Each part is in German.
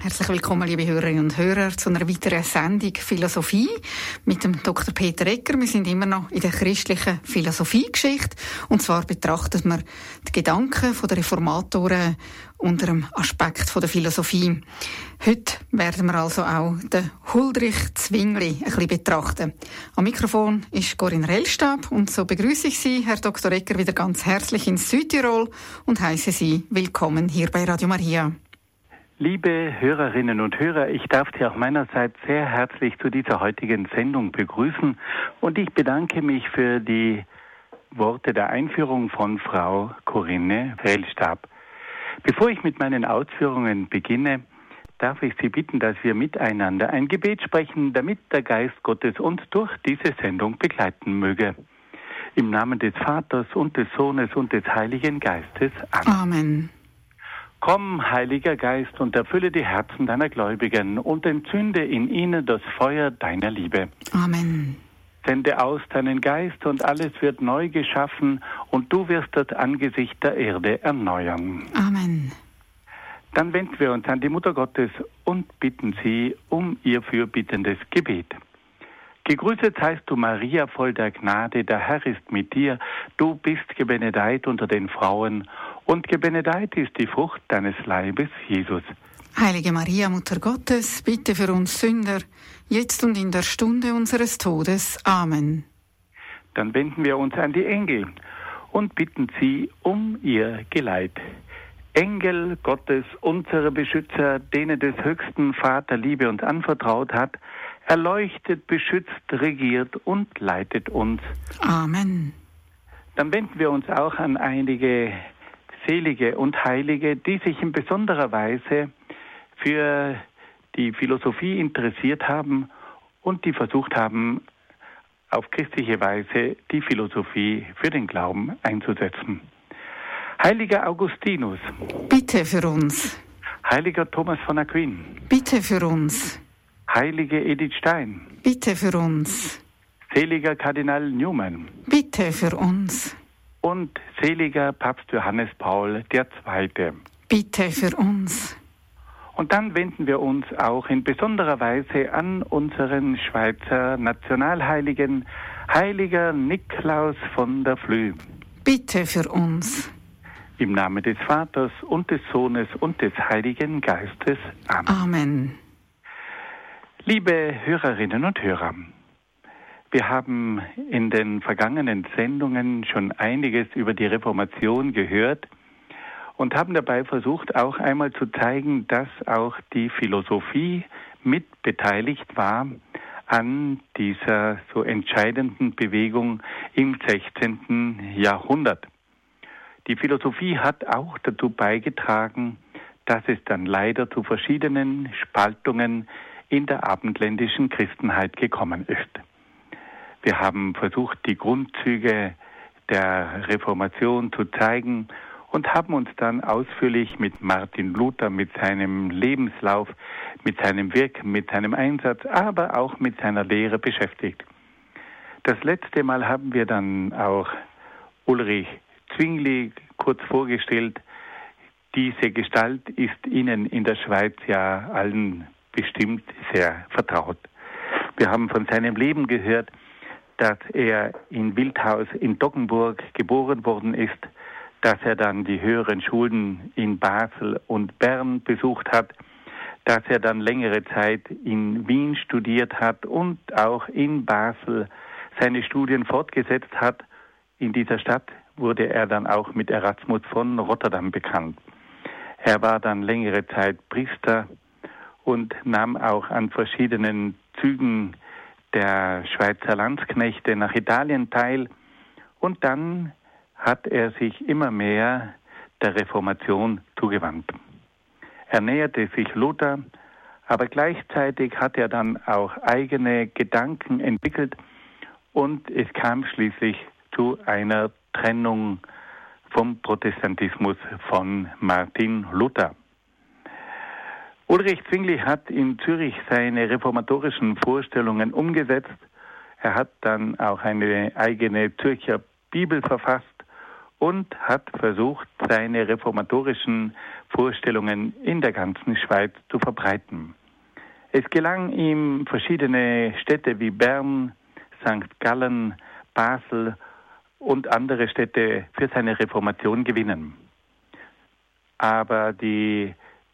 Herzlich willkommen, liebe Hörerinnen und Hörer, zu einer weiteren Sendung Philosophie mit dem Dr. Peter Egger. Wir sind immer noch in der christlichen Philosophiegeschichte. Und zwar betrachtet man die Gedanken der Reformatoren unter dem Aspekt der Philosophie. Heute werden wir also auch den Huldrych Zwingli ein bisschen betrachten. Am Mikrofon ist Corinne Rellstab und so begrüße ich Sie, Herr Dr. Egger, wieder ganz herzlich in Südtirol und heiße Sie willkommen hier bei Radio Maria. Liebe Hörerinnen und Hörer, ich darf Sie auch meinerseits sehr herzlich zu dieser heutigen Sendung begrüßen und ich bedanke mich für die Worte der Einführung von Frau Corinne Rellstab. Bevor ich mit meinen Ausführungen beginne, darf ich Sie bitten, dass wir miteinander ein Gebet sprechen, damit der Geist Gottes uns durch diese Sendung begleiten möge. Im Namen des Vaters und des Sohnes und des Heiligen Geistes. Amen. Amen. Komm, Heiliger Geist, und erfülle die Herzen deiner Gläubigen und entzünde in ihnen das Feuer deiner Liebe. Amen. Sende aus deinen Geist und alles wird neu geschaffen und du wirst das Angesicht der Erde erneuern. Amen. Dann wenden wir uns an die Mutter Gottes und bitten sie um ihr fürbittendes Gebet. Gegrüßet seist du, Maria, voll der Gnade, der Herr ist mit dir. Du bist gebenedeit unter den Frauen und gebenedeit ist die Frucht deines Leibes, Jesus. Heilige Maria, Mutter Gottes, bitte für uns Sünder, jetzt und in der Stunde unseres Todes. Amen. Dann wenden wir uns an die Engel und bitten sie um ihr Geleit. Engel Gottes, unsere Beschützer, denen des höchsten Vater Liebe uns anvertraut hat, erleuchtet, beschützt, regiert und leitet uns. Amen. Dann wenden wir uns auch an einige Selige und Heilige, die sich in besonderer Weise für die Philosophie interessiert haben und die versucht haben, auf christliche Weise die Philosophie für den Glauben einzusetzen. Heiliger Augustinus, bitte für uns. Heiliger Thomas von Aquin, bitte für uns. Heilige Edith Stein, bitte für uns. Seliger Kardinal Newman, bitte für uns. Und seliger Papst Johannes Paul II. Bitte für uns. Und dann wenden wir uns auch in besonderer Weise an unseren Schweizer Nationalheiligen, Heiliger Niklaus von der Flüe. Bitte für uns. Im Namen des Vaters und des Sohnes und des Heiligen Geistes. Amen. Amen. Liebe Hörerinnen und Hörer, wir haben in den vergangenen Sendungen schon einiges über die Reformation gehört und haben dabei versucht, auch einmal zu zeigen, dass auch die Philosophie mit beteiligt war an dieser so entscheidenden Bewegung im 16. Jahrhundert. Die Philosophie hat auch dazu beigetragen, dass es dann leider zu verschiedenen Spaltungen in der abendländischen Christenheit gekommen ist. Wir haben versucht, die Grundzüge der Reformation zu zeigen und haben uns dann ausführlich mit Martin Luther, mit seinem Lebenslauf, mit seinem Wirken, mit seinem Einsatz, aber auch mit seiner Lehre beschäftigt. Das letzte Mal haben wir dann auch Ulrich Zwingli kurz vorgestellt. Diese Gestalt ist Ihnen in der Schweiz ja allen bestimmt sehr vertraut. Wir haben von seinem Leben gehört, dass er in Wildhaus in Doggenburg geboren worden ist, dass er dann die höheren Schulen in Basel und Bern besucht hat, dass er dann längere Zeit in Wien studiert hat und auch in Basel seine Studien fortgesetzt hat. In dieser Stadt wurde er dann auch mit Erasmus von Rotterdam bekannt. Er war dann längere Zeit Priester und nahm auch an verschiedenen Zügen der Schweizer Landsknechte nach Italien teil. Und dann hat er sich immer mehr der Reformation zugewandt. Er näherte sich Luther, aber gleichzeitig hat er dann auch eigene Gedanken entwickelt und es kam schließlich zu einer Trennung vom Protestantismus von Martin Luther. Ulrich Zwingli hat in Zürich seine reformatorischen Vorstellungen umgesetzt. Er hat dann auch eine eigene Zürcher Bibel verfasst und hat versucht, seine reformatorischen Vorstellungen in der ganzen Schweiz zu verbreiten. Es gelang ihm, verschiedene Städte wie Bern, St. Gallen, Basel und andere Städte für seine Reformation gewinnen. Aber die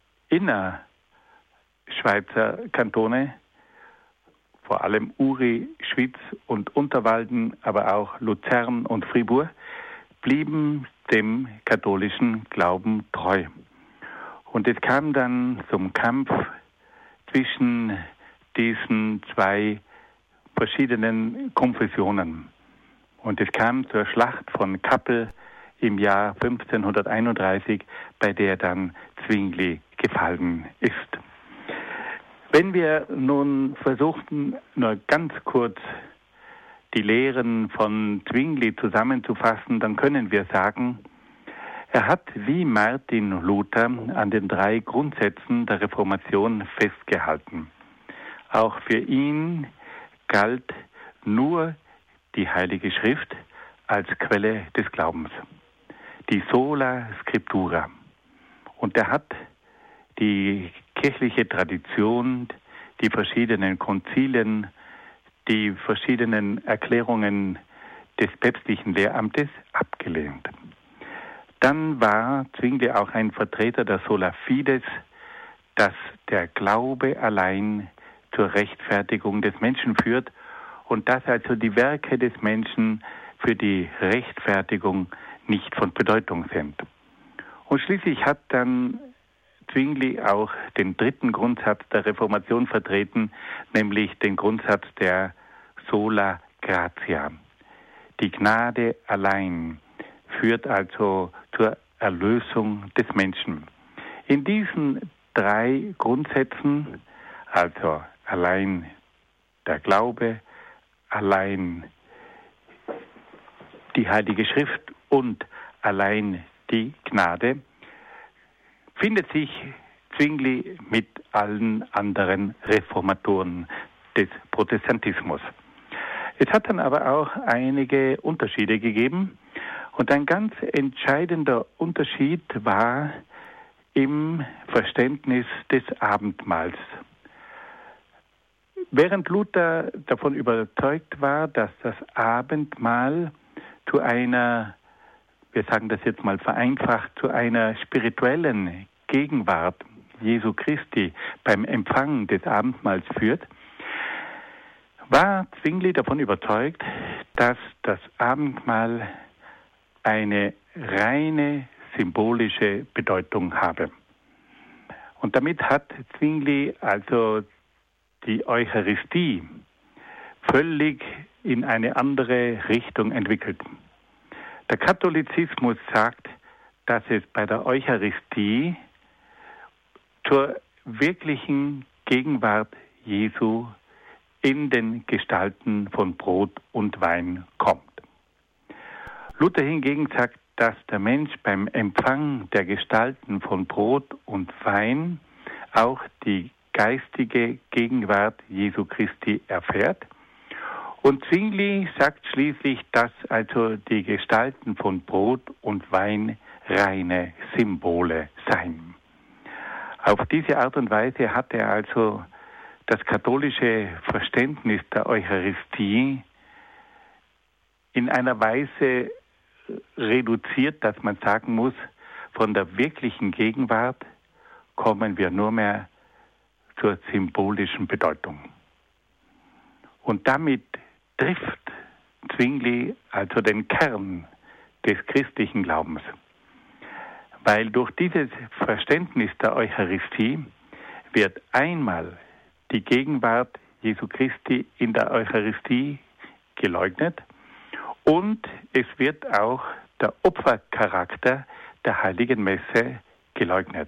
Innerschweizer Kantone, vor allem Uri, Schwyz und Unterwalden, aber auch Luzern und Fribourg, blieben dem katholischen Glauben treu. Und es kam dann zum Kampf zwischen diesen zwei verschiedenen Konfessionen. Und es kam zur Schlacht von Kappel im Jahr 1531, bei der dann Zwingli gefallen ist. Wenn wir nun versuchten, nur ganz kurz die Lehren von Zwingli zusammenzufassen, dann können wir sagen, er hat wie Martin Luther an den 3 Grundsätzen der Reformation festgehalten. Auch für ihn galt nur die Heilige Schrift als Quelle des Glaubens, die Sola Scriptura. Und er hat die kirchliche Tradition, die verschiedenen Konzilien, die verschiedenen Erklärungen des päpstlichen Lehramtes abgelehnt. Dann war Zwingli auch ein Vertreter der Sola Fides, dass der Glaube allein zur Rechtfertigung des Menschen führt und dass also die Werke des Menschen für die Rechtfertigung nicht von Bedeutung sind. Und schließlich hat dann Zwingli auch den 3. Grundsatz der Reformation vertreten, nämlich den Grundsatz der Sola Gratia. Die Gnade allein führt also zur Erlösung des Menschen. In diesen 3 Grundsätzen, also allein der Glaube, allein die Heilige Schrift und allein die Gnade, findet sich Zwingli mit allen anderen Reformatoren des Protestantismus. Es hat dann aber auch einige Unterschiede gegeben und ein ganz entscheidender Unterschied war im Verständnis des Abendmahls. Während Luther davon überzeugt war, dass das Abendmahl zu einer, wir sagen das jetzt mal vereinfacht, zu einer spirituellen Gegenwart Jesu Christi beim Empfang des Abendmahls führt, war Zwingli davon überzeugt, dass das Abendmahl eine reine symbolische Bedeutung habe. Und damit hat Zwingli also die Eucharistie völlig in eine andere Richtung entwickelt. Der Katholizismus sagt, dass es bei der Eucharistie zur wirklichen Gegenwart Jesu in den Gestalten von Brot und Wein kommt. Luther hingegen sagt, dass der Mensch beim Empfang der Gestalten von Brot und Wein auch die geistige Gegenwart Jesu Christi erfährt. Und Zwingli sagt schließlich, dass also die Gestalten von Brot und Wein reine Symbole seien. Auf diese Art und Weise hat er also das katholische Verständnis der Eucharistie in einer Weise reduziert, dass man sagen muss, von der wirklichen Gegenwart kommen wir nur mehr zur symbolischen Bedeutung. Und damit trifft Zwingli also den Kern des christlichen Glaubens. Weil durch dieses Verständnis der Eucharistie wird einmal die Gegenwart Jesu Christi in der Eucharistie geleugnet und es wird auch der Opfercharakter der Heiligen Messe geleugnet.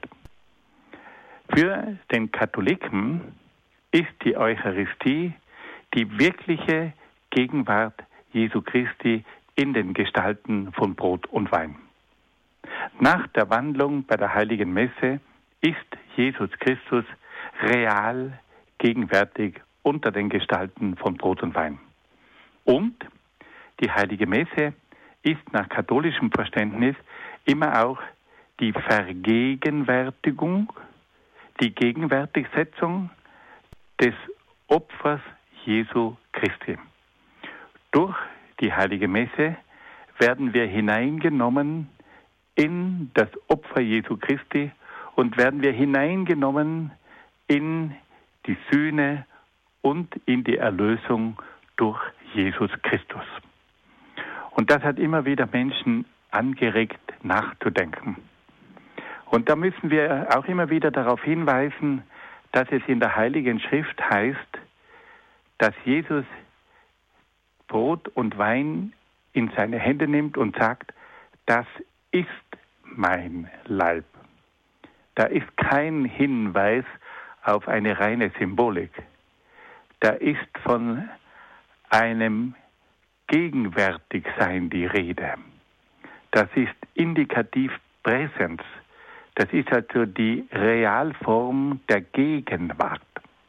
Für den Katholiken ist die Eucharistie die wirkliche Gegenwart Jesu Christi in den Gestalten von Brot und Wein. Nach der Wandlung bei der Heiligen Messe ist Jesus Christus real gegenwärtig unter den Gestalten von Brot und Wein. Und die Heilige Messe ist nach katholischem Verständnis immer auch die Vergegenwärtigung, die Gegenwärtigsetzung des Opfers Jesu Christi. Durch die Heilige Messe werden wir hineingenommen in das Opfer Jesu Christi und werden wir hineingenommen in die Sühne und in die Erlösung durch Jesus Christus. Und das hat immer wieder Menschen angeregt, nachzudenken. Und da müssen wir auch immer wieder darauf hinweisen, dass es in der Heiligen Schrift heißt, dass Jesus Brot und Wein in seine Hände nimmt und sagt, das ist mein Leib. Da ist kein Hinweis auf eine reine Symbolik. Da ist von einem Gegenwärtigsein die Rede. Das ist indikativ Präsens. Das ist also die Realform der Gegenwart.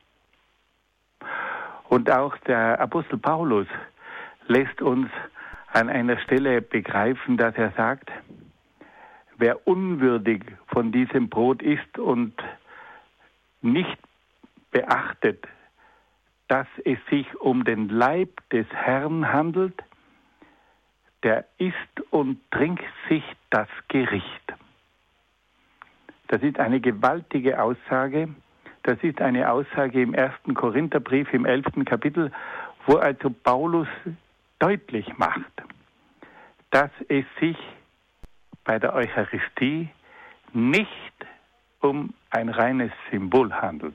Und auch der Apostel Paulus lässt uns an einer Stelle begreifen, dass er sagt, wer unwürdig von diesem Brot isst und nicht beachtet, dass es sich um den Leib des Herrn handelt, der isst und trinkt sich das Gericht. Das ist eine gewaltige Aussage. Das ist eine Aussage im 1. Korintherbrief im 11. Kapitel, wo also Paulus deutlich macht, dass es sich bei der Eucharistie nicht um ein reines Symbol handelt.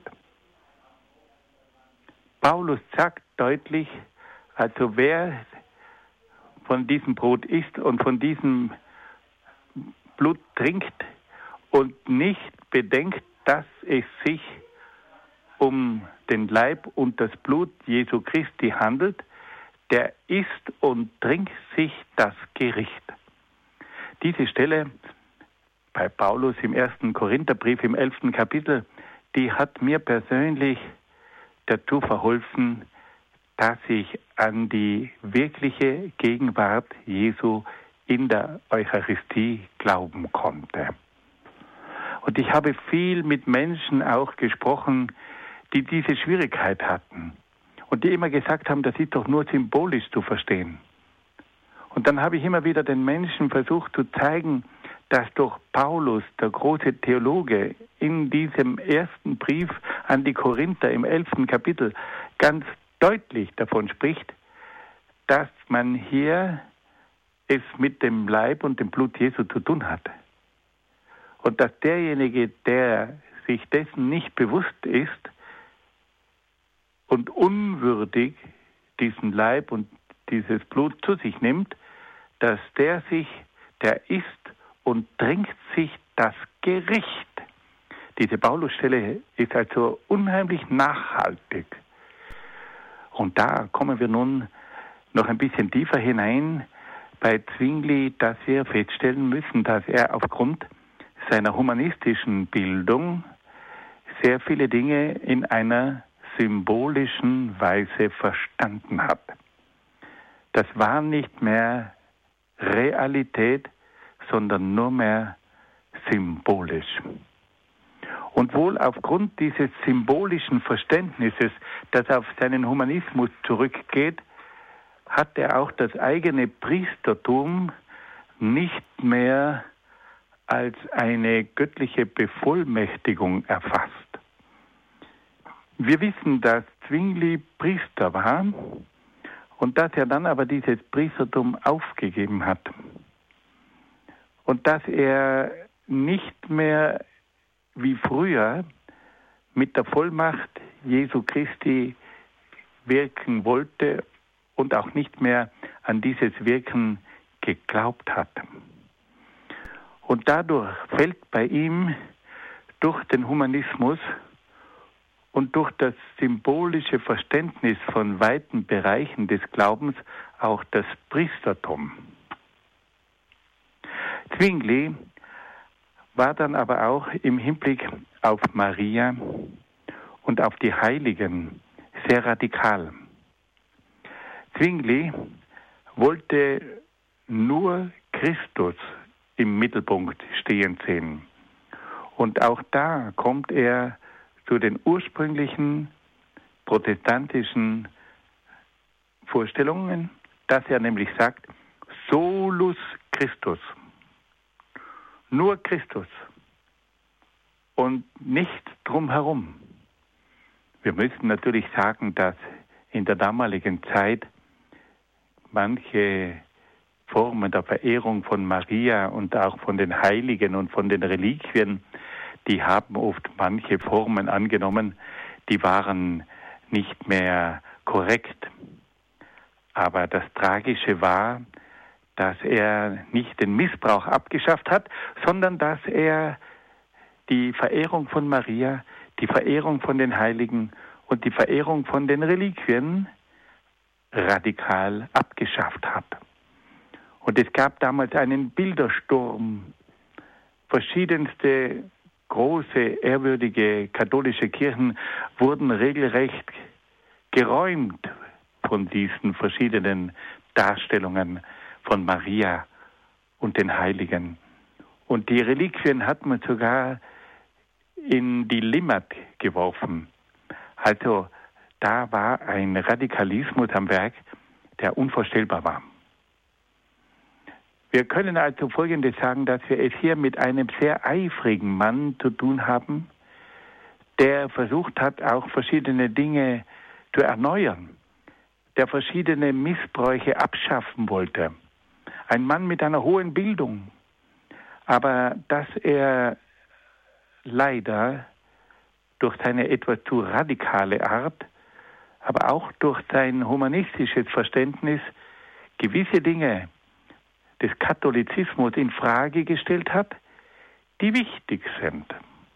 Paulus sagt deutlich, also wer von diesem Brot isst und von diesem Blut trinkt und nicht bedenkt, dass es sich um den Leib und das Blut Jesu Christi handelt, der isst und trinkt sich das Gericht. Diese Stelle bei Paulus im 1. Korintherbrief im 11. Kapitel, die hat mir persönlich dazu verholfen, dass ich an die wirkliche Gegenwart Jesu in der Eucharistie glauben konnte. Und ich habe viel mit Menschen auch gesprochen, die diese Schwierigkeit hatten und die immer gesagt haben, das ist doch nur symbolisch zu verstehen. Und dann habe ich immer wieder den Menschen versucht zu zeigen, dass doch Paulus, der große Theologe, in diesem ersten Brief an die Korinther im 11. Kapitel ganz deutlich davon spricht, dass man hier es mit dem Leib und dem Blut Jesu zu tun hat. Und dass derjenige, der sich dessen nicht bewusst ist und unwürdig diesen Leib und dieses Blut zu sich nimmt, dass der isst und trinkt sich das Gericht. Diese Paulusstelle ist also unheimlich nachhaltig. Und da kommen wir nun noch ein bisschen tiefer hinein bei Zwingli, dass wir feststellen müssen, dass er aufgrund seiner humanistischen Bildung sehr viele Dinge in einer symbolischen Weise verstanden hat. Das war nicht mehr Realität, sondern nur mehr symbolisch. Und wohl aufgrund dieses symbolischen Verständnisses, das auf seinen Humanismus zurückgeht, hat er auch das eigene Priestertum nicht mehr als eine göttliche Bevollmächtigung erfasst. Wir wissen, dass Zwingli Priester war und dass er dann aber dieses Priestertum aufgegeben hat. Und dass er nicht mehr wie früher mit der Vollmacht Jesu Christi wirken wollte und auch nicht mehr an dieses Wirken geglaubt hat. Und dadurch fällt bei ihm durch den Humanismus und durch das symbolische Verständnis von weiten Bereichen des Glaubens auch das Priestertum. Zwingli war dann aber auch im Hinblick auf Maria und auf die Heiligen sehr radikal. Zwingli wollte nur Christus im Mittelpunkt stehen sehen. Und auch da kommt er zu den ursprünglichen protestantischen Vorstellungen, dass er nämlich sagt, solus Christus, nur Christus und nichts drumherum. Wir müssen natürlich sagen, dass in der damaligen Zeit manche Formen der Verehrung von Maria und auch von den Heiligen und von den Reliquien, die haben oft manche Formen angenommen, die waren nicht mehr korrekt. Aber das Tragische war, dass er nicht den Missbrauch abgeschafft hat, sondern dass er die Verehrung von Maria, die Verehrung von den Heiligen und die Verehrung von den Reliquien radikal abgeschafft hat. Und es gab damals einen Bildersturm. Verschiedenste große, ehrwürdige katholische Kirchen wurden regelrecht geräumt von diesen verschiedenen Darstellungen von Maria und den Heiligen. Und die Reliquien hat man sogar in die Limmat geworfen. Also da war ein Radikalismus am Werk, der unvorstellbar war. Wir können also Folgendes sagen, dass wir es hier mit einem sehr eifrigen Mann zu tun haben, der versucht hat, auch verschiedene Dinge zu erneuern, der verschiedene Missbräuche abschaffen wollte. Ein Mann mit einer hohen Bildung, aber dass er leider durch seine etwas zu radikale Art, aber auch durch sein humanistisches Verständnis gewisse Dinge des Katholizismus in Frage gestellt hat, die wichtig sind.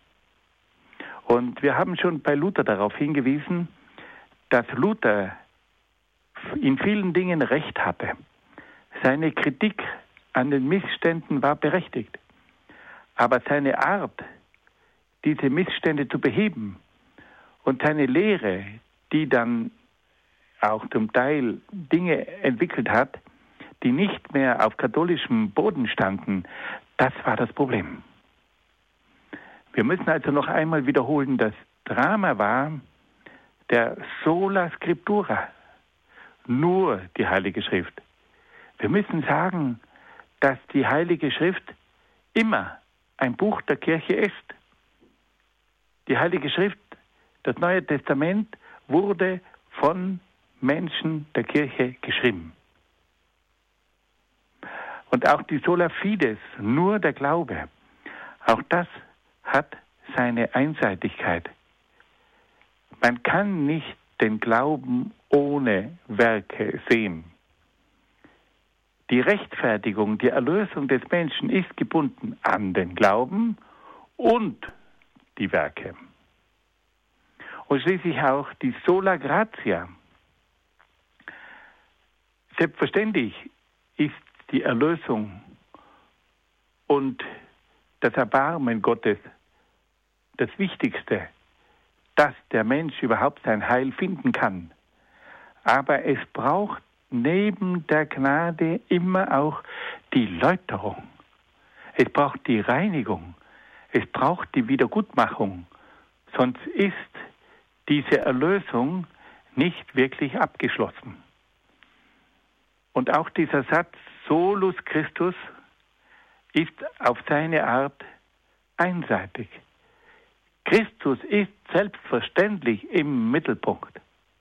Und wir haben schon bei Luther darauf hingewiesen, dass Luther in vielen Dingen Recht hatte. Seine Kritik an den Missständen war berechtigt. Aber seine Art, diese Missstände zu beheben und seine Lehre, die dann auch zum Teil Dinge entwickelt hat, die nicht mehr auf katholischem Boden standen, das war das Problem. Wir müssen also noch einmal wiederholen, das Drama war der Sola Scriptura, nur die Heilige Schrift. Wir müssen sagen, dass die Heilige Schrift immer ein Buch der Kirche ist. Die Heilige Schrift, das Neue Testament, wurde von Menschen der Kirche geschrieben. Und auch die Sola Fides, nur der Glaube, auch das hat seine Einseitigkeit. Man kann nicht den Glauben ohne Werke sehen. Die Rechtfertigung, die Erlösung des Menschen ist gebunden an den Glauben und die Werke. Und schließlich auch die Sola Gratia. Selbstverständlich ist die Erlösung und das Erbarmen Gottes das Wichtigste, dass der Mensch überhaupt sein Heil finden kann. Aber es braucht neben der Gnade immer auch die Läuterung. Es braucht die Reinigung. Es braucht die Wiedergutmachung. Sonst ist diese Erlösung nicht wirklich abgeschlossen. Und auch dieser Satz Solus Christus ist auf seine Art einseitig. Christus ist selbstverständlich im Mittelpunkt.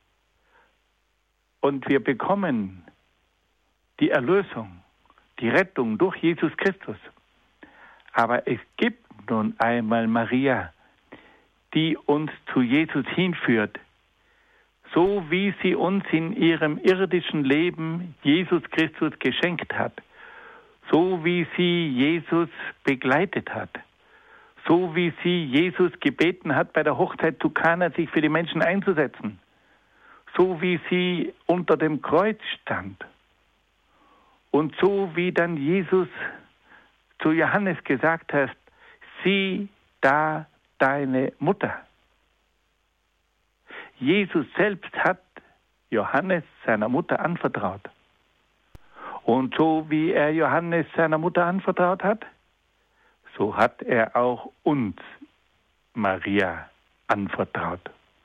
Und wir bekommen die Erlösung, die Rettung durch Jesus Christus. Aber es gibt nun einmal Maria, die uns zu Jesus hinführt, so wie sie uns in ihrem irdischen Leben Jesus Christus geschenkt hat, so wie sie Jesus begleitet hat, so wie sie Jesus gebeten hat, bei der Hochzeit zu Kana sich für die Menschen einzusetzen, so wie sie unter dem Kreuz stand und so wie dann Jesus zu Johannes gesagt hat, sieh da deine Mutter. Jesus selbst hat Johannes seiner Mutter anvertraut. Und so wie er Johannes seiner Mutter anvertraut hat, so hat er auch uns Maria anvertraut.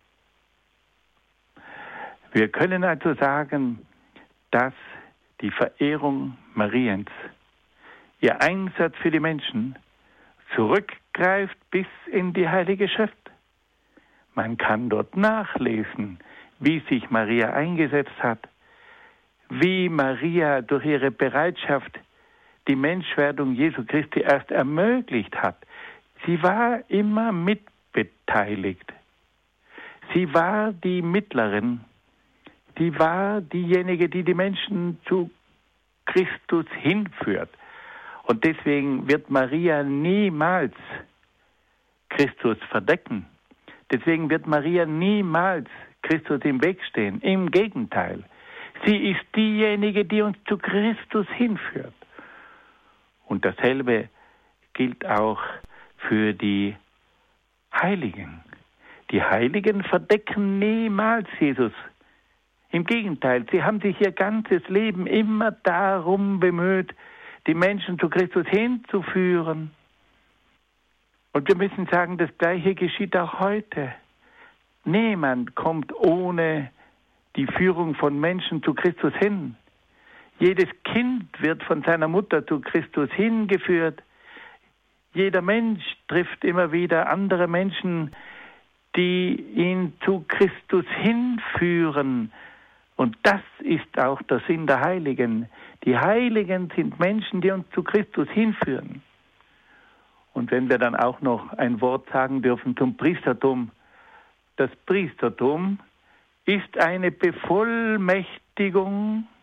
Wir können also sagen, dass die Verehrung Mariens, ihr Einsatz für die Menschen, zurückgreift bis in die Heilige Schrift. Man kann dort nachlesen, wie sich Maria eingesetzt hat, wie Maria durch ihre Bereitschaft die Menschwerdung Jesu Christi erst ermöglicht hat. Sie war immer mitbeteiligt. Sie war die Mittlerin. Sie war diejenige, die die Menschen zu Christus hinführt. Und deswegen wird Maria niemals Christus verdecken. Deswegen wird Maria niemals Christus im Weg stehen. Im Gegenteil. Sie ist diejenige, die uns zu Christus hinführt. Und dasselbe gilt auch für die Heiligen. Die Heiligen verdecken niemals Jesus. Im Gegenteil, sie haben sich ihr ganzes Leben immer darum bemüht, die Menschen zu Christus hinzuführen. Und wir müssen sagen, das Gleiche geschieht auch heute. Niemand kommt ohne die Führung von Menschen zu Christus hin. Jedes Kind wird von seiner Mutter zu Christus hingeführt. Jeder Mensch trifft immer wieder andere Menschen, die ihn zu Christus hinführen. Und das ist auch der Sinn der Heiligen. Die Heiligen sind Menschen, die uns zu Christus hinführen. Und wenn wir dann auch noch ein Wort sagen dürfen zum Priestertum. Das Priestertum ist eine Bevollmächtigung,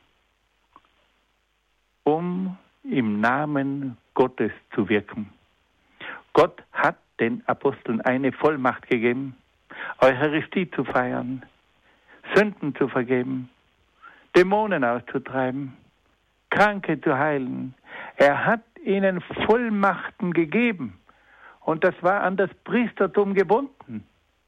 um im Namen Gottes zu wirken. Gott hat den Aposteln eine Vollmacht gegeben, Eucharistie zu feiern, Sünden zu vergeben, Dämonen auszutreiben, Kranke zu heilen. Er hat ihnen Vollmachten gegeben und das war an das Priestertum gebunden.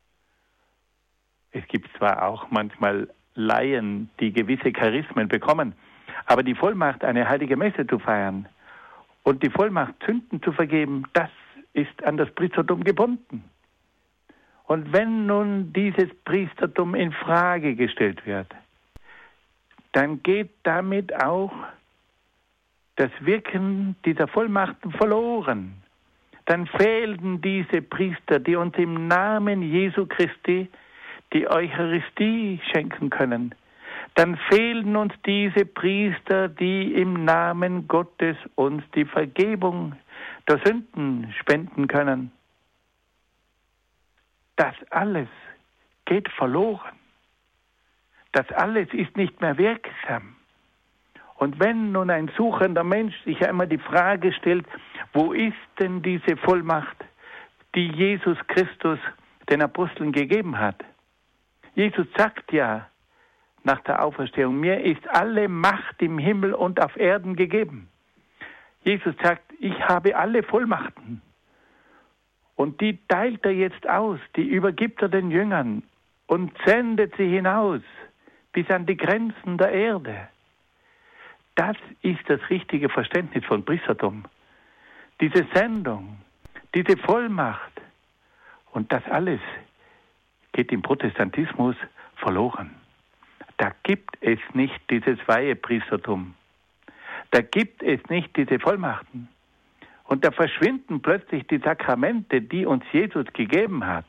Es gibt zwar auch manchmal Laien, die gewisse Charismen bekommen, aber die Vollmacht, eine heilige Messe zu feiern und die Vollmacht, Sünden zu vergeben, das ist an das Priestertum gebunden. Und wenn nun dieses Priestertum in Frage gestellt wird, dann geht damit auch das Wirken dieser Vollmachten verloren. Dann fehlen diese Priester, die uns im Namen Jesu Christi die Eucharistie schenken können. Dann fehlen uns diese Priester, die im Namen Gottes uns die Vergebung der Sünden spenden können. Das alles geht verloren. Das alles ist nicht mehr wirksam. Und wenn nun ein suchender Mensch sich einmal die Frage stellt, wo ist denn diese Vollmacht, die Jesus Christus den Aposteln gegeben hat? Jesus sagt ja nach der Auferstehung, mir ist alle Macht im Himmel und auf Erden gegeben. Jesus sagt, ich habe alle Vollmachten. Und die teilt er jetzt aus, die übergibt er den Jüngern und sendet sie hinaus bis an die Grenzen der Erde. Das ist das richtige Verständnis von Priestertum. Diese Sendung, diese Vollmacht und das alles geht im Protestantismus verloren. Da gibt es nicht dieses Weihepriestertum. Da gibt es nicht diese Vollmachten. Und da verschwinden plötzlich die Sakramente, die uns Jesus gegeben hat.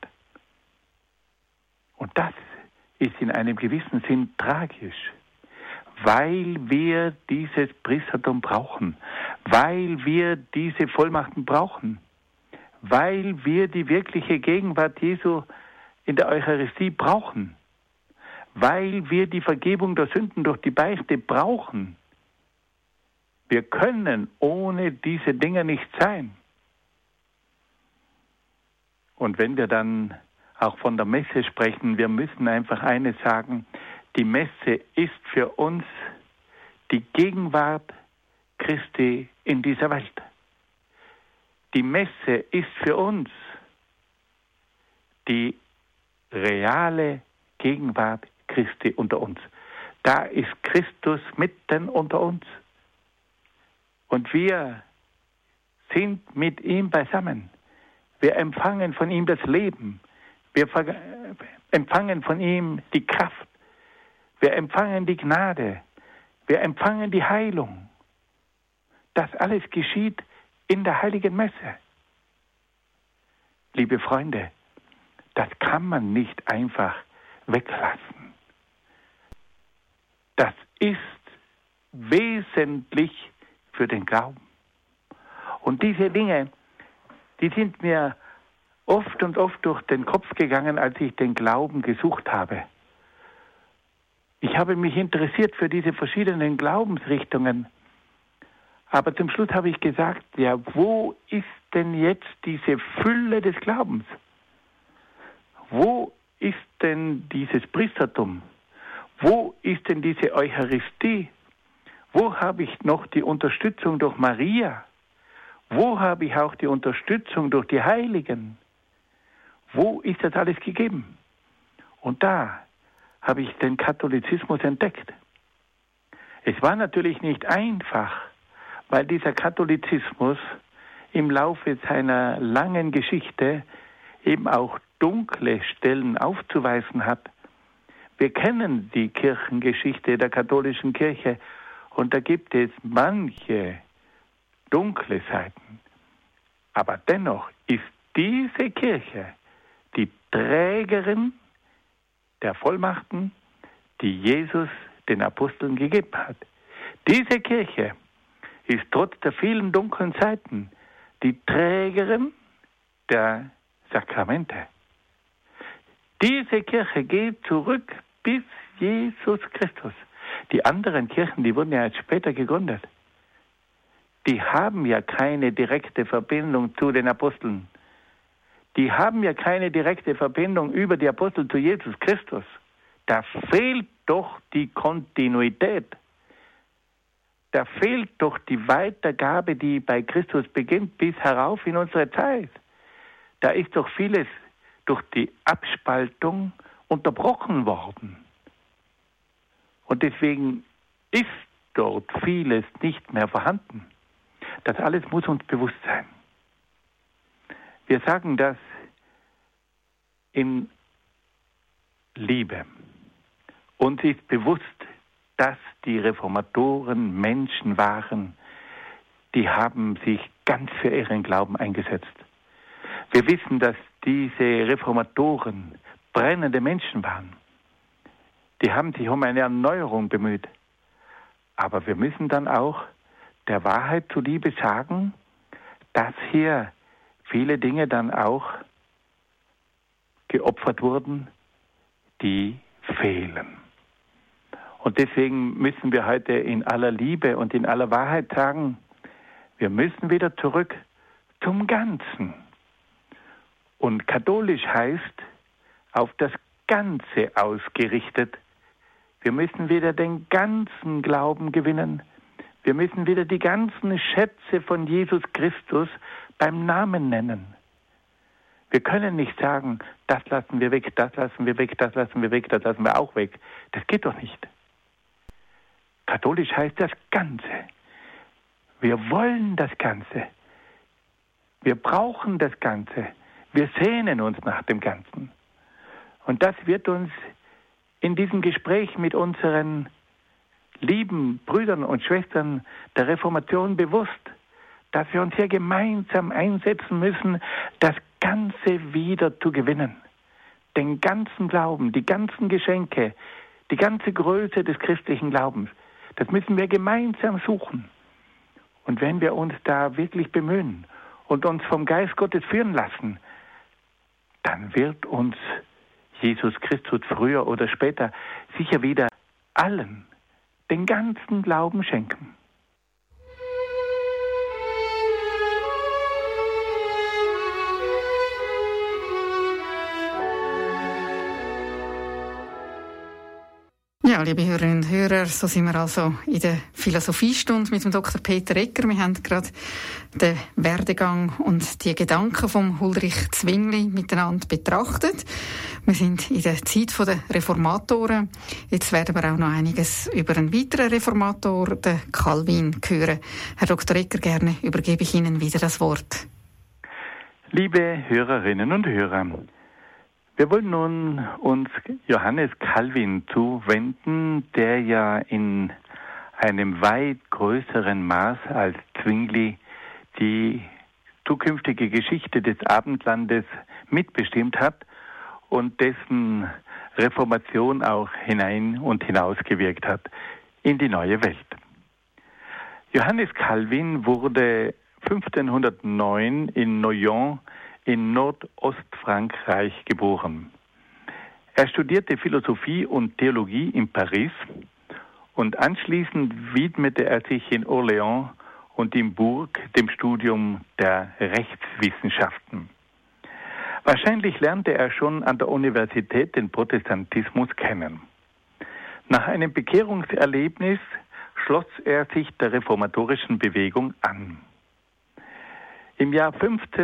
Und das ist in einem gewissen Sinn tragisch, weil wir dieses Priestertum brauchen, weil wir diese Vollmachten brauchen, weil wir die wirkliche Gegenwart Jesu in der Eucharistie brauchen, weil wir die Vergebung der Sünden durch die Beichte brauchen. Wir können ohne diese Dinge nicht sein. Und wenn wir dann auch von der Messe sprechen, wir müssen einfach eines sagen, die Messe ist für uns die Gegenwart Christi in dieser Welt. Die Messe ist für uns die reale Gegenwart Christi unter uns. Da ist Christus mitten unter uns. Und wir sind mit ihm beisammen. Wir empfangen von ihm das Leben. Wir empfangen von ihm die Kraft. Wir empfangen die Gnade. Wir empfangen die Heilung. Das alles geschieht in der heiligen Messe. Liebe Freunde, das kann man nicht einfach weglassen. Das ist wesentlich für den Glauben. Und diese Dinge, die sind mir oft und oft durch den Kopf gegangen, als ich den Glauben gesucht habe. Ich habe mich interessiert für diese verschiedenen Glaubensrichtungen. Aber zum Schluss habe ich gesagt, ja, wo ist denn jetzt diese Fülle des Glaubens? Wo ist denn dieses Priestertum? Wo ist denn diese Eucharistie? Wo habe ich noch die Unterstützung durch Maria? Wo habe ich auch die Unterstützung durch die Heiligen? Wo ist das alles gegeben? Und da habe ich den Katholizismus entdeckt. Es war natürlich nicht einfach, weil dieser Katholizismus im Laufe seiner langen Geschichte eben auch dunkle Stellen aufzuweisen hat. Wir kennen die Kirchengeschichte der katholischen Kirche und da gibt es manche dunkle Seiten. Aber dennoch ist diese Kirche die Trägerin der Vollmachten, die Jesus den Aposteln gegeben hat. Diese Kirche ist trotz der vielen dunklen Seiten die Trägerin der Sakramente. Diese Kirche geht zurück bis Jesus Christus. Die anderen Kirchen, die wurden ja erst später gegründet. Die haben ja keine direkte Verbindung zu den Aposteln. Die haben ja keine direkte Verbindung über die Apostel zu Jesus Christus. Da fehlt doch die Kontinuität. Da fehlt doch die Weitergabe, die bei Christus beginnt, bis herauf in unsere Zeit. Da ist doch vieles durch die Abspaltung unterbrochen worden. Und deswegen ist dort vieles nicht mehr vorhanden. Das alles muss uns bewusst sein. Wir sagen das in Liebe. Uns ist bewusst, dass die Reformatoren Menschen waren, die haben sich ganz für ihren Glauben eingesetzt. Wir wissen, dass diese Reformatoren brennende Menschen waren. Die haben sich um eine Erneuerung bemüht. Aber wir müssen dann auch der Wahrheit zuliebe sagen, dass hier viele Dinge dann auch geopfert wurden, die fehlen. Und deswegen müssen wir heute in aller Liebe und in aller Wahrheit sagen, wir müssen wieder zurück zum Ganzen. Und katholisch heißt, auf das Ganze ausgerichtet. Wir müssen wieder den ganzen Glauben gewinnen. Wir müssen wieder die ganzen Schätze von Jesus Christus beim Namen nennen. Wir können nicht sagen, das lassen wir weg, das lassen wir weg, das lassen wir weg, das lassen wir auch weg. Das geht doch nicht. Katholisch heißt das Ganze. Wir wollen das Ganze. Wir brauchen das Ganze. Wir sehnen uns nach dem Ganzen. Und das wird uns in diesem Gespräch mit unseren lieben Brüdern und Schwestern der Reformation bewusst, dass wir uns hier gemeinsam einsetzen müssen, das Ganze wieder zu gewinnen. Den ganzen Glauben, die ganzen Geschenke, die ganze Größe des christlichen Glaubens, das müssen wir gemeinsam suchen. Und wenn wir uns da wirklich bemühen und uns vom Geist Gottes führen lassen, dann wird uns Jesus Christus früher oder später sicher wieder allen den ganzen Glauben schenken. Ja, liebe Hörerinnen und Hörer, so sind wir also in der Philosophiestunde mit dem Dr. Peter Egger. Wir haben gerade den Werdegang und die Gedanken von Ulrich Zwingli miteinander betrachtet. Wir sind in der Zeit der Reformatoren. Jetzt werden wir auch noch einiges über einen weiteren Reformator, den Calvin, hören. Herr Dr. Egger, gerne übergebe ich Ihnen wieder das Wort. Liebe Hörerinnen und Hörer, wir wollen nun uns Johannes Calvin zuwenden, der ja in einem weit größeren Maß als Zwingli die zukünftige Geschichte des Abendlandes mitbestimmt hat und dessen Reformation auch hinein und hinausgewirkt hat in die neue Welt. Johannes Calvin wurde 1509 in Noyon in Nordostfrankreich geboren. Er studierte Philosophie und Theologie in Paris und anschließend widmete er sich in Orléans und in Bourg dem Studium der Rechtswissenschaften. Wahrscheinlich lernte er schon an der Universität den Protestantismus kennen. Nach einem Bekehrungserlebnis schloss er sich der reformatorischen Bewegung an. Im Jahr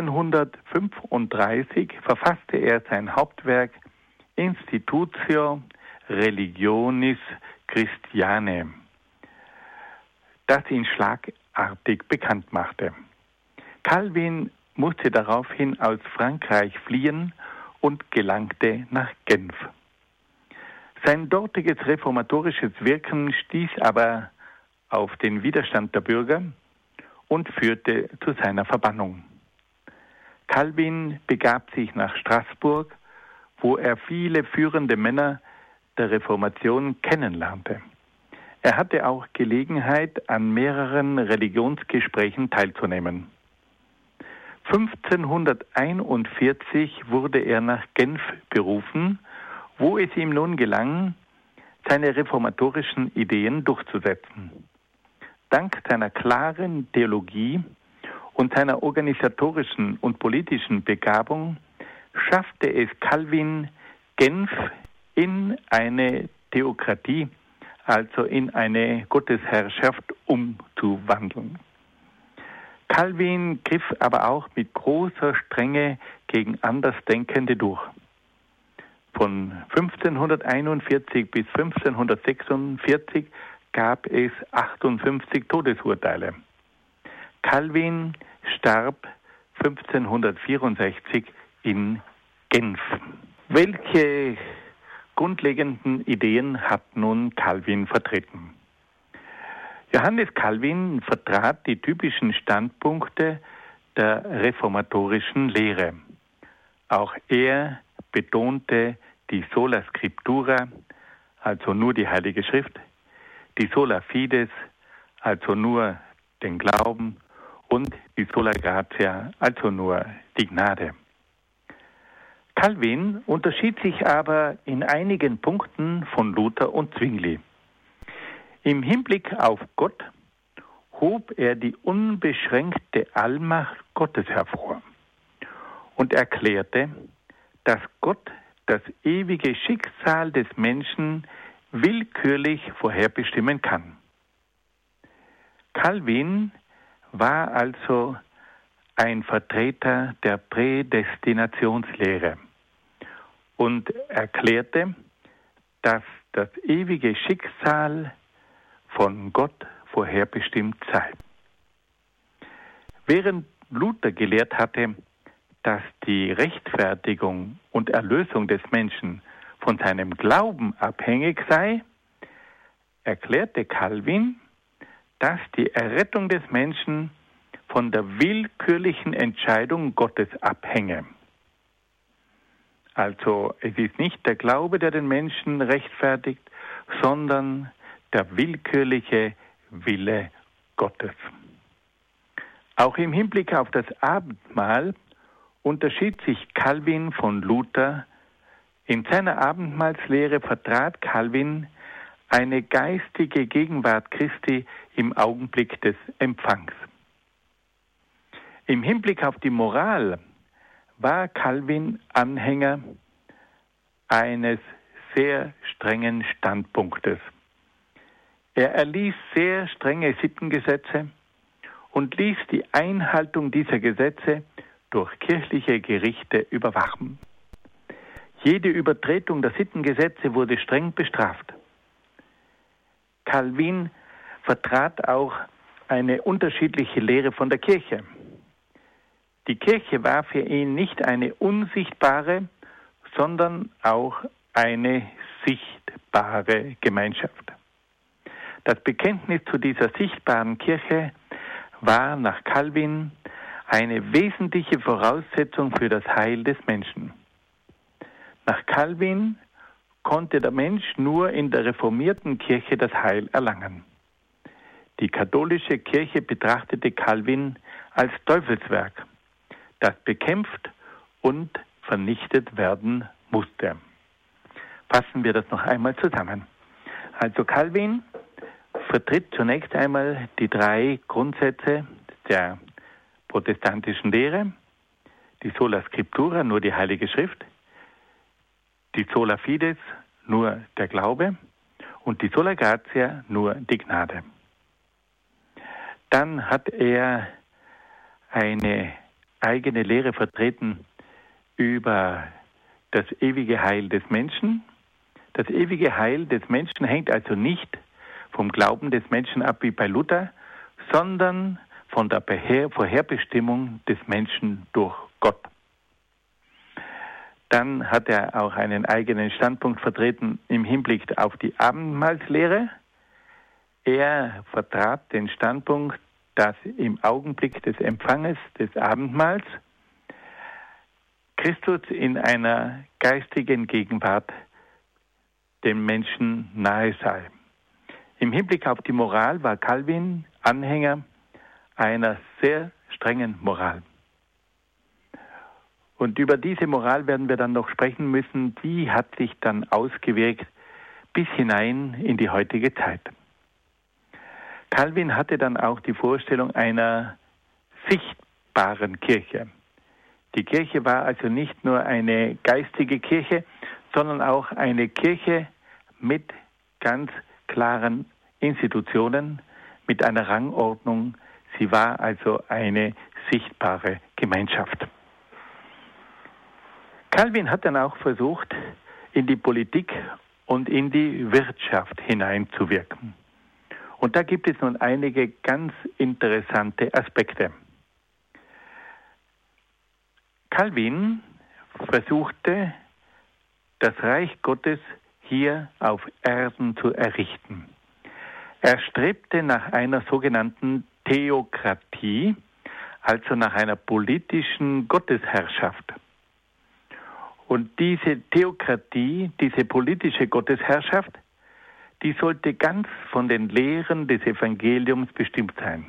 1535 verfasste er sein Hauptwerk Institutio Religionis Christianae, das ihn schlagartig bekannt machte. Calvin musste daraufhin aus Frankreich fliehen und gelangte nach Genf. Sein dortiges reformatorisches Wirken stieß aber auf den Widerstand der Bürger und führte zu seiner Verbannung. Calvin begab sich nach Straßburg, wo er viele führende Männer der Reformation kennenlernte. Er hatte auch Gelegenheit, an mehreren Religionsgesprächen teilzunehmen. 1541 wurde er nach Genf berufen, wo es ihm nun gelang, seine reformatorischen Ideen durchzusetzen. Dank seiner klaren Theologie und seiner organisatorischen und politischen Begabung schaffte es Calvin, Genf in eine Theokratie, also in eine Gottesherrschaft, umzuwandeln. Calvin griff aber auch mit großer Strenge gegen Andersdenkende durch. Von 1541 bis 1546 gab es 58 Todesurteile. Calvin starb 1564 in Genf. Welche grundlegenden Ideen hat nun Calvin vertreten? Johannes Calvin vertrat die typischen Standpunkte der reformatorischen Lehre. Auch er betonte die Sola Scriptura, also nur die Heilige Schrift, die Sola Fides, also nur den Glauben, und die Sola Gratia, also nur die Gnade. Calvin unterschied sich aber in einigen Punkten von Luther und Zwingli. Im Hinblick auf Gott hob er die unbeschränkte Allmacht Gottes hervor und erklärte, dass Gott das ewige Schicksal des Menschen willkürlich vorherbestimmen kann. Calvin war also ein Vertreter der Prädestinationslehre und erklärte, dass das ewige Schicksal von Gott vorherbestimmt sei. Während Luther gelehrt hatte, dass die Rechtfertigung und Erlösung des Menschen von seinem Glauben abhängig sei, erklärte Calvin, dass die Errettung des Menschen von der willkürlichen Entscheidung Gottes abhänge. Also es ist nicht der Glaube, der den Menschen rechtfertigt, sondern der willkürliche Wille Gottes. Auch im Hinblick auf das Abendmahl unterschied sich Calvin von Luther. In seiner Abendmahlslehre vertrat Calvin eine geistige Gegenwart Christi im Augenblick des Empfangs. Im Hinblick auf die Moral war Calvin Anhänger eines sehr strengen Standpunktes. Er erließ sehr strenge Sittengesetze und ließ die Einhaltung dieser Gesetze durch kirchliche Gerichte überwachen. Jede Übertretung der Sittengesetze wurde streng bestraft. Calvin vertrat auch eine unterschiedliche Lehre von der Kirche. Die Kirche war für ihn nicht eine unsichtbare, sondern auch eine sichtbare Gemeinschaft. Das Bekenntnis zu dieser sichtbaren Kirche war nach Calvin eine wesentliche Voraussetzung für das Heil des Menschen. Nach Calvin konnte der Mensch nur in der reformierten Kirche das Heil erlangen. Die katholische Kirche betrachtete Calvin als Teufelswerk, das bekämpft und vernichtet werden musste. Fassen wir das noch einmal zusammen. Also Calvin vertritt zunächst einmal die 3 Grundsätze der protestantischen Lehre, die Sola Scriptura, nur die Heilige Schrift, die Sola Fides, nur der Glaube und die Sola Gratia, nur die Gnade. Dann hat er eine eigene Lehre vertreten über das ewige Heil des Menschen. Das ewige Heil des Menschen hängt also nicht vom Glauben des Menschen ab wie bei Luther, sondern von der Vorherbestimmung des Menschen durch Gott. Dann hat er auch einen eigenen Standpunkt vertreten im Hinblick auf die Abendmahlslehre. Er vertrat den Standpunkt, dass im Augenblick des Empfanges des Abendmahls Christus in einer geistigen Gegenwart dem Menschen nahe sei. Im Hinblick auf die Moral war Calvin Anhänger einer sehr strengen Moral. Und über diese Moral werden wir dann noch sprechen müssen. Die hat sich dann ausgewirkt bis hinein in die heutige Zeit. Calvin hatte dann auch die Vorstellung einer sichtbaren Kirche. Die Kirche war also nicht nur eine geistige Kirche, sondern auch eine Kirche mit ganz klaren Institutionen, mit einer Rangordnung. Sie war also eine sichtbare Gemeinschaft. Calvin hat dann auch versucht, in die Politik und in die Wirtschaft hineinzuwirken. Und da gibt es nun einige ganz interessante Aspekte. Calvin versuchte, das Reich Gottes hier auf Erden zu errichten. Er strebte nach einer sogenannten Theokratie, also nach einer politischen Gottesherrschaft. Und diese Theokratie, diese politische Gottesherrschaft, die sollte ganz von den Lehren des Evangeliums bestimmt sein.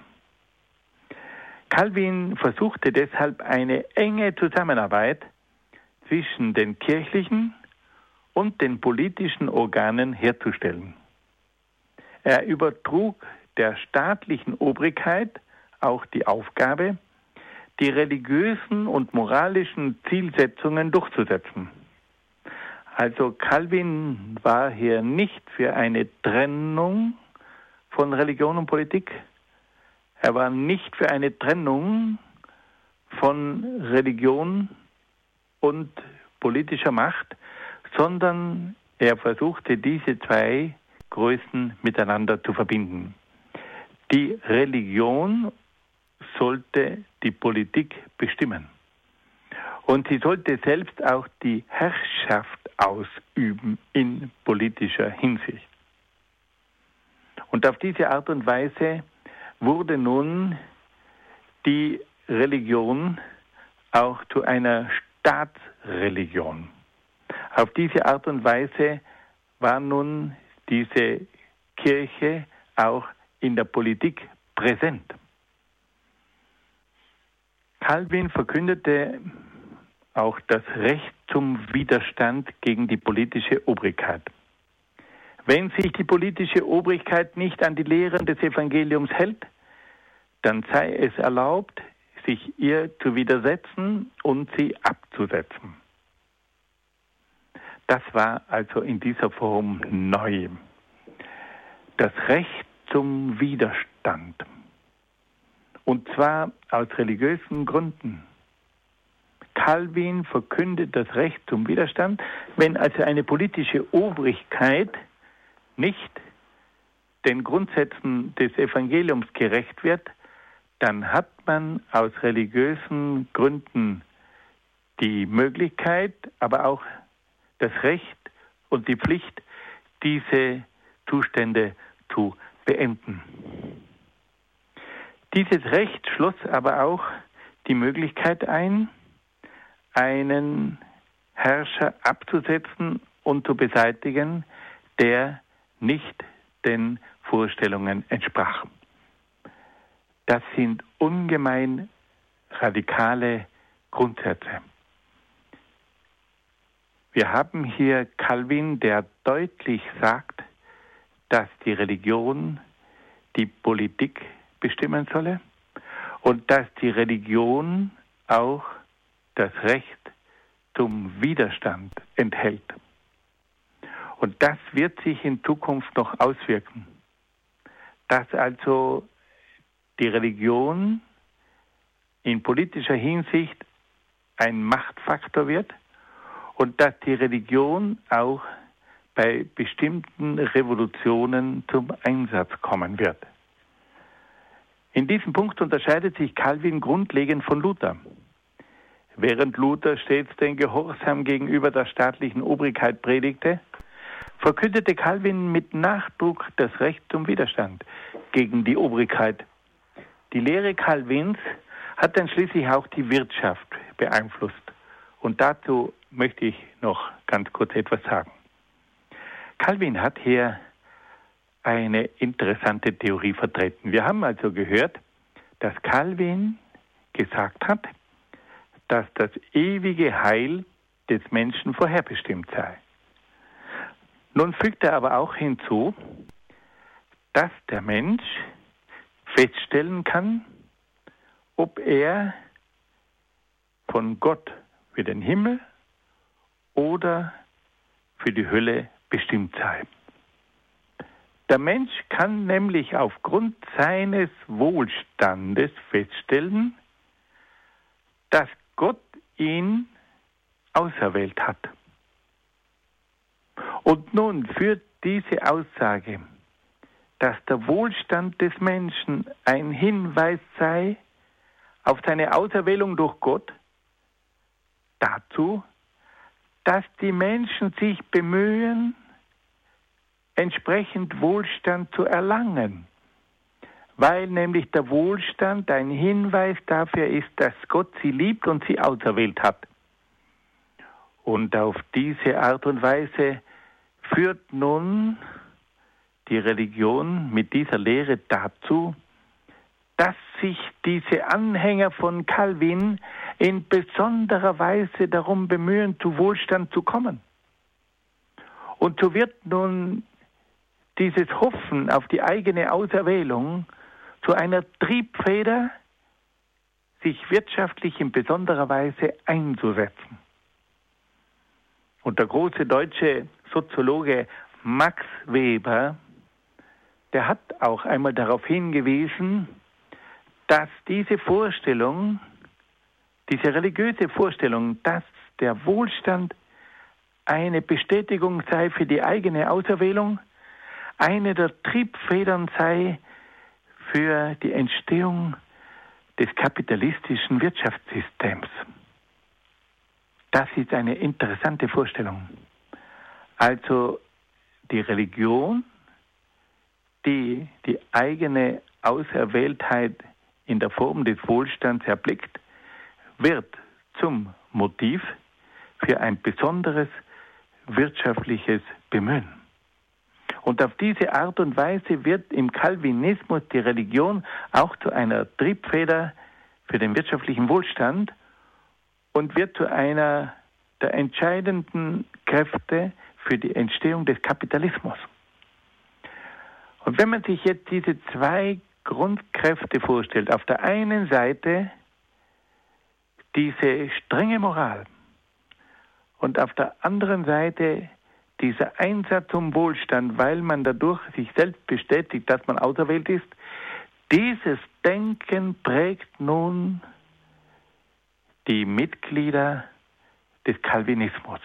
Calvin versuchte deshalb eine enge Zusammenarbeit zwischen den kirchlichen und den politischen Organen herzustellen. Er übertrug der staatlichen Obrigkeit auch die Aufgabe, die religiösen und moralischen Zielsetzungen durchzusetzen. Also Calvin war hier nicht für eine Trennung von Religion und Politik. Er war nicht für eine Trennung von Religion und politischer Macht, sondern er versuchte, diese 2 Größen miteinander zu verbinden. Die Religion sollte die Politik bestimmen. Und sie sollte selbst auch die Herrschaft ausüben in politischer Hinsicht. Und auf diese Art und Weise wurde nun die Religion auch zu einer Staatsreligion. Auf diese Art und Weise war nun diese Kirche auch in der Politik präsent. Calvin verkündete auch das Recht zum Widerstand gegen die politische Obrigkeit. Wenn sich die politische Obrigkeit nicht an die Lehren des Evangeliums hält, dann sei es erlaubt, sich ihr zu widersetzen und sie abzusetzen. Das war also in dieser Form neu. Das Recht zum Widerstand. Und zwar aus religiösen Gründen. Calvin verkündet das Recht zum Widerstand, wenn also eine politische Obrigkeit nicht den Grundsätzen des Evangeliums gerecht wird, dann hat man aus religiösen Gründen die Möglichkeit, aber auch das Recht und die Pflicht, diese Zustände zu beenden. Dieses Recht schloss aber auch die Möglichkeit ein, einen Herrscher abzusetzen und zu beseitigen, der nicht den Vorstellungen entsprach. Das sind ungemein radikale Grundsätze. Wir haben hier Calvin, der deutlich sagt, dass die Religion die Politik bestimmen solle und dass die Religion auch das Recht zum Widerstand enthält. Und das wird sich in Zukunft noch auswirken. Dass also die Religion in politischer Hinsicht ein Machtfaktor wird und dass die Religion auch bei bestimmten Revolutionen zum Einsatz kommen wird. In diesem Punkt unterscheidet sich Calvin grundlegend von Luther. Während Luther stets den Gehorsam gegenüber der staatlichen Obrigkeit predigte, verkündete Calvin mit Nachdruck das Recht zum Widerstand gegen die Obrigkeit. Die Lehre Calvins hat dann schließlich auch die Wirtschaft beeinflusst. Und dazu möchte ich noch ganz kurz etwas sagen. Calvin hat hier eine interessante Theorie vertreten. Wir haben also gehört, dass Calvin gesagt hat, dass das ewige Heil des Menschen vorherbestimmt sei. Nun fügt er aber auch hinzu, dass der Mensch feststellen kann, ob er von Gott für den Himmel oder für die Hölle bestimmt sei. Der Mensch kann nämlich aufgrund seines Wohlstandes feststellen, dass Gott ihn auserwählt hat. Und nun führt diese Aussage, dass der Wohlstand des Menschen ein Hinweis sei auf seine Auserwählung durch Gott, dazu, dass die Menschen sich bemühen, entsprechend Wohlstand zu erlangen, weil nämlich der Wohlstand ein Hinweis dafür ist, dass Gott sie liebt und sie auserwählt hat. Und auf diese Art und Weise führt nun die Religion mit dieser Lehre dazu, dass sich diese Anhänger von Calvin in besonderer Weise darum bemühen, zu Wohlstand zu kommen. Und so wird nun dieses Hoffen auf die eigene Auserwählung zu einer Triebfeder, sich wirtschaftlich in besonderer Weise einzusetzen. Und der große deutsche Soziologe Max Weber, der hat auch einmal darauf hingewiesen, dass diese Vorstellung, diese religiöse Vorstellung, dass der Wohlstand eine Bestätigung sei für die eigene Auserwählung, eine der Triebfedern sei für die Entstehung des kapitalistischen Wirtschaftssystems. Das ist eine interessante Vorstellung. Also die Religion, die die eigene Auserwähltheit in der Form des Wohlstands erblickt, wird zum Motiv für ein besonderes wirtschaftliches Bemühen. Und auf diese Art und Weise wird im Calvinismus die Religion auch zu einer Triebfeder für den wirtschaftlichen Wohlstand und wird zu einer der entscheidenden Kräfte für die Entstehung des Kapitalismus. Und wenn man sich jetzt diese zwei Grundkräfte vorstellt, auf der einen Seite diese strenge Moral und auf der anderen Seite dieser Einsatz zum Wohlstand, weil man dadurch sich selbst bestätigt, dass man auserwählt ist, dieses Denken prägt nun die Mitglieder des Calvinismus.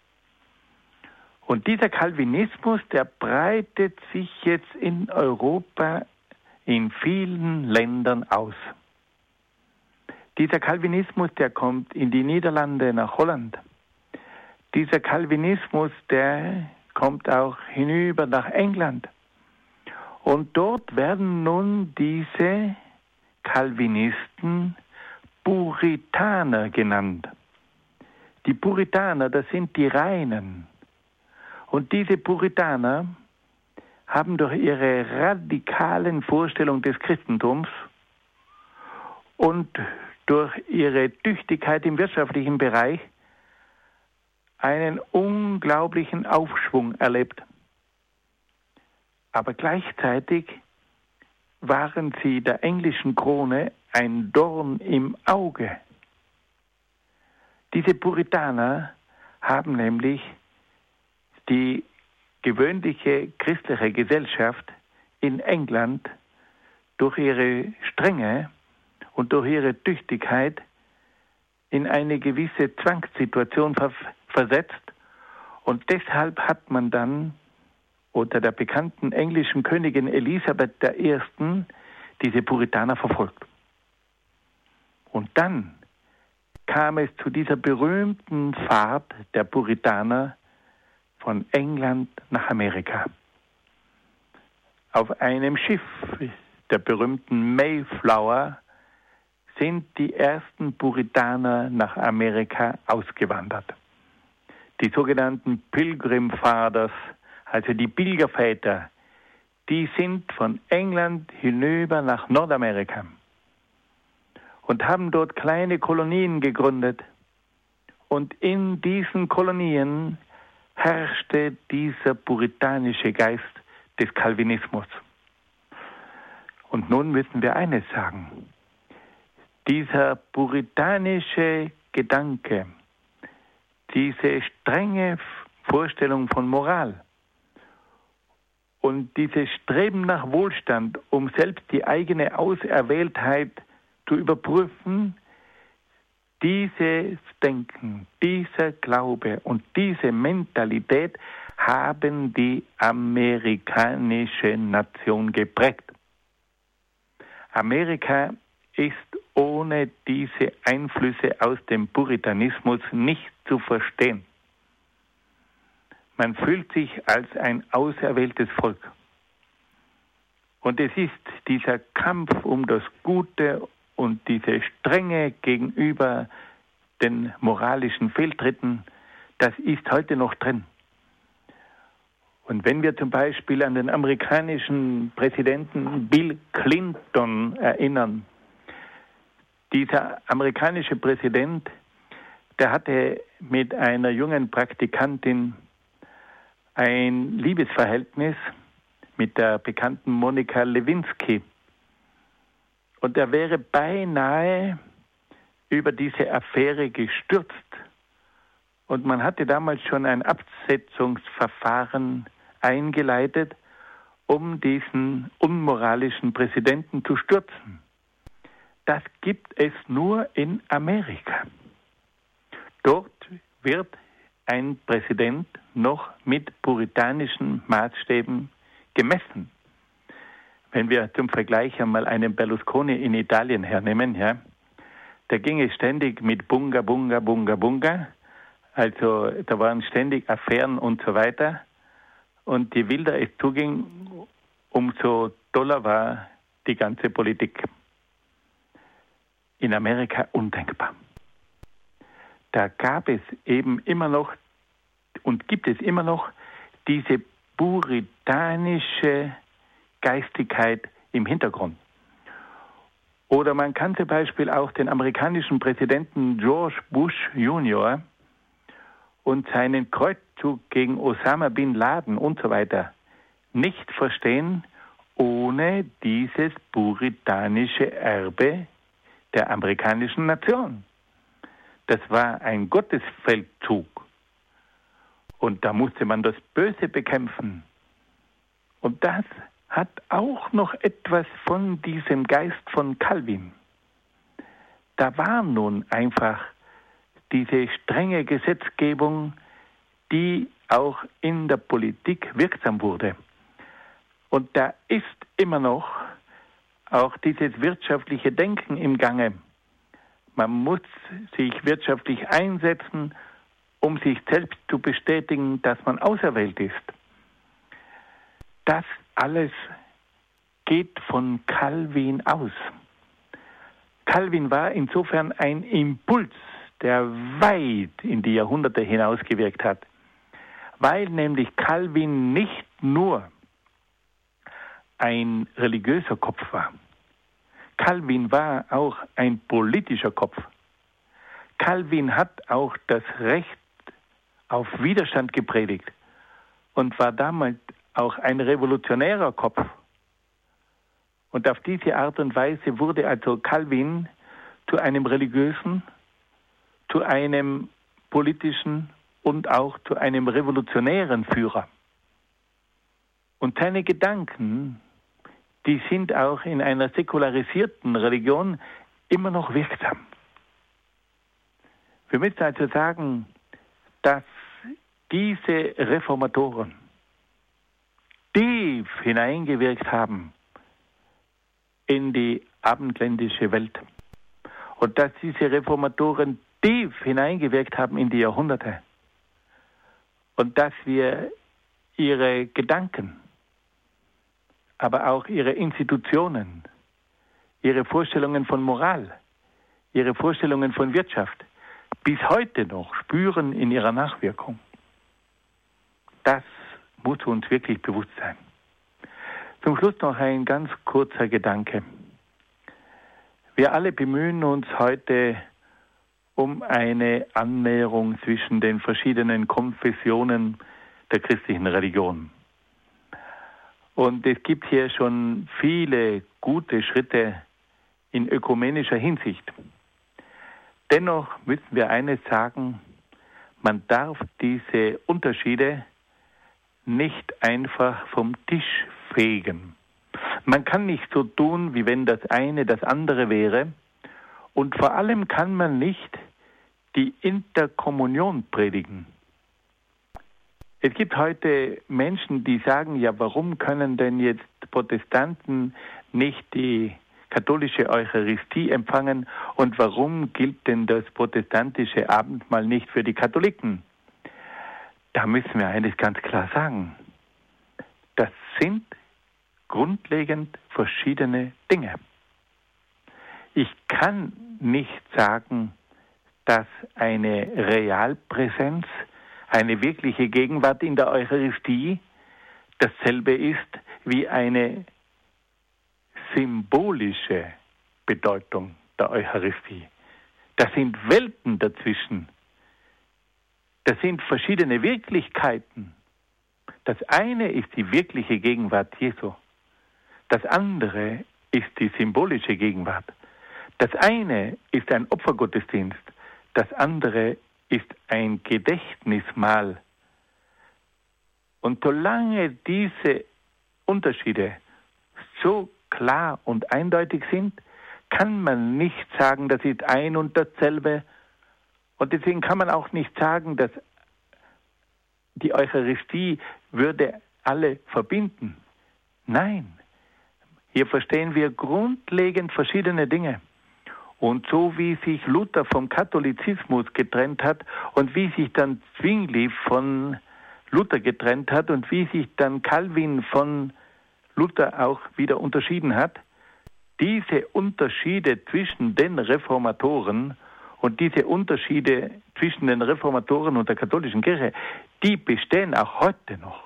Und dieser Calvinismus, der breitet sich jetzt in Europa in vielen Ländern aus. Dieser Calvinismus, der kommt in die Niederlande, nach Holland. Dieser Calvinismus, der kommt auch hinüber nach England. Und dort werden nun diese Calvinisten Puritaner genannt. Die Puritaner, das sind die Reinen. Und diese Puritaner haben durch ihre radikalen Vorstellungen des Christentums und durch ihre Tüchtigkeit im wirtschaftlichen Bereich einen unglaublichen Aufschwung erlebt. Aber gleichzeitig waren sie der englischen Krone ein Dorn im Auge. Diese Puritaner haben nämlich die gewöhnliche christliche Gesellschaft in England durch ihre Strenge und durch ihre Tüchtigkeit in eine gewisse Zwangssituation versetzt. Und deshalb hat man dann unter der bekannten englischen Königin Elisabeth I. diese Puritaner verfolgt. Und dann kam es zu dieser berühmten Fahrt der Puritaner von England nach Amerika. Auf einem Schiff der berühmten Mayflower sind die ersten Puritaner nach Amerika ausgewandert. Die sogenannten Pilgrim Fathers, also die Pilgerväter, die sind von England hinüber nach Nordamerika und haben dort kleine Kolonien gegründet. Und in diesen Kolonien herrschte dieser puritanische Geist des Calvinismus. Und nun müssen wir eines sagen. Dieser puritanische Gedanke, diese strenge Vorstellung von Moral und dieses Streben nach Wohlstand, um selbst die eigene Auserwähltheit zu überprüfen, dieses Denken, dieser Glaube und diese Mentalität haben die amerikanische Nation geprägt. Amerika ist ohne diese Einflüsse aus dem Puritanismus nicht zu verstehen. Man fühlt sich als ein auserwähltes Volk. Und es ist dieser Kampf um das Gute und diese Strenge gegenüber den moralischen Fehltritten, das ist heute noch drin. Und wenn wir zum Beispiel an den amerikanischen Präsidenten Bill Clinton erinnern, dieser amerikanische Präsident, der hatte mit einer jungen Praktikantin ein Liebesverhältnis mit der bekannten Monica Lewinsky. Und er wäre beinahe über diese Affäre gestürzt. Und man hatte damals schon ein Absetzungsverfahren eingeleitet, um diesen unmoralischen Präsidenten zu stürzen. Das gibt es nur in Amerika. Dort wird ein Präsident noch mit puritanischen Maßstäben gemessen. Wenn wir zum Vergleich einmal einen Berlusconi in Italien hernehmen, ja, da ging es ständig mit Bunga, Bunga, Bunga, Bunga. Also da waren ständig Affären und so weiter. Und je wilder es zuging, umso doller war die ganze Politik. In Amerika undenkbar. Da gab es eben immer noch und gibt es immer noch diese puritanische Geistigkeit im Hintergrund. Oder man kann zum Beispiel auch den amerikanischen Präsidenten George Bush Jr. und seinen Kreuzzug gegen Osama bin Laden und so weiter nicht verstehen, ohne dieses puritanische Erbe der amerikanischen Nation. Das war ein Gottesfeldzug Und da musste man das Böse bekämpfen. Und das hat auch noch etwas von diesem Geist von Calvin. Da war nun einfach diese strenge Gesetzgebung, die auch in der Politik wirksam wurde. Und da ist immer noch auch dieses wirtschaftliche Denken im Gange. Man muss sich wirtschaftlich einsetzen, um sich selbst zu bestätigen, dass man auserwählt ist. Das alles geht von Calvin aus. Calvin war insofern ein Impuls, der weit in die Jahrhunderte hinausgewirkt hat, weil nämlich Calvin nicht nur ein religiöser Kopf war. Calvin war auch ein politischer Kopf. Calvin hat auch das Recht auf Widerstand gepredigt und war damals auch ein revolutionärer Kopf. Und auf diese Art und Weise wurde also Calvin zu einem religiösen, zu einem politischen und auch zu einem revolutionären Führer. Und seine Gedanken, die sind auch in einer säkularisierten Religion immer noch wirksam. Wir müssen also sagen, dass diese Reformatoren tief hineingewirkt haben in die abendländische Welt. Und dass diese Reformatoren tief hineingewirkt haben in die Jahrhunderte. Und dass wir ihre Gedanken, aber auch ihre Institutionen, ihre Vorstellungen von Moral, ihre Vorstellungen von Wirtschaft bis heute noch spüren in ihrer Nachwirkung. Das muss uns wirklich bewusst sein. Zum Schluss noch ein ganz kurzer Gedanke. Wir alle bemühen uns heute um eine Annäherung zwischen den verschiedenen Konfessionen der christlichen Religion. Und es gibt hier schon viele gute Schritte in ökumenischer Hinsicht. Dennoch müssen wir eines sagen, man darf diese Unterschiede nicht einfach vom Tisch fegen. Man kann nicht so tun, wie wenn das eine das andere wäre. Und vor allem kann man nicht die Interkommunion predigen. Es gibt heute Menschen, die sagen, ja, warum können denn jetzt Protestanten nicht die katholische Eucharistie empfangen und warum gilt denn das protestantische Abendmahl nicht für die Katholiken? Da müssen wir eines ganz klar sagen. Das sind grundlegend verschiedene Dinge. Ich kann nicht sagen, dass eine Realpräsenz, eine wirkliche Gegenwart in der Eucharistie dasselbe ist wie eine symbolische Bedeutung der Eucharistie. Da sind Welten dazwischen. Das sind verschiedene Wirklichkeiten. Das eine ist die wirkliche Gegenwart Jesu. Das andere ist die symbolische Gegenwart. Das eine ist ein Opfergottesdienst. Das andere ist ein Gedächtnismahl. Und solange diese Unterschiede so klar und eindeutig sind, kann man nicht sagen, das ist ein und dasselbe. Und deswegen kann man auch nicht sagen, dass die Eucharistie würde alle verbinden. Nein, hier verstehen wir grundlegend verschiedene Dinge. Und so wie sich Luther vom Katholizismus getrennt hat und wie sich dann Zwingli von Luther getrennt hat und wie sich dann Calvin von Luther auch wieder unterschieden hat, diese Unterschiede zwischen den Reformatoren und diese Unterschiede zwischen den Reformatoren und der katholischen Kirche, die bestehen auch heute noch.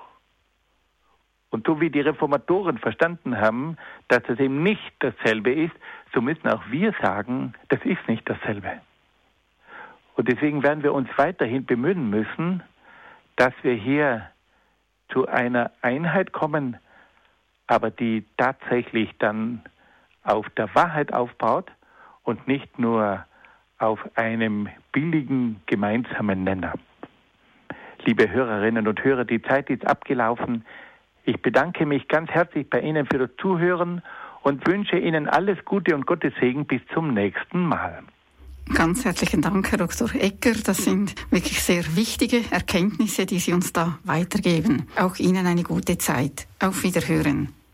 Und so wie die Reformatoren verstanden haben, dass es eben nicht dasselbe ist, so müssen auch wir sagen, das ist nicht dasselbe. Und deswegen werden wir uns weiterhin bemühen müssen, dass wir hier zu einer Einheit kommen, aber die tatsächlich dann auf der Wahrheit aufbaut und nicht nur auf einem billigen gemeinsamen Nenner. Liebe Hörerinnen und Hörer, die Zeit ist abgelaufen. Ich bedanke mich ganz herzlich bei Ihnen für das Zuhören und wünsche Ihnen alles Gute und Gottes Segen bis zum nächsten Mal. Ganz herzlichen Dank, Herr Dr. Egger. Das sind wirklich sehr wichtige Erkenntnisse, die Sie uns da weitergeben. Auch Ihnen eine gute Zeit. Auf Wiederhören.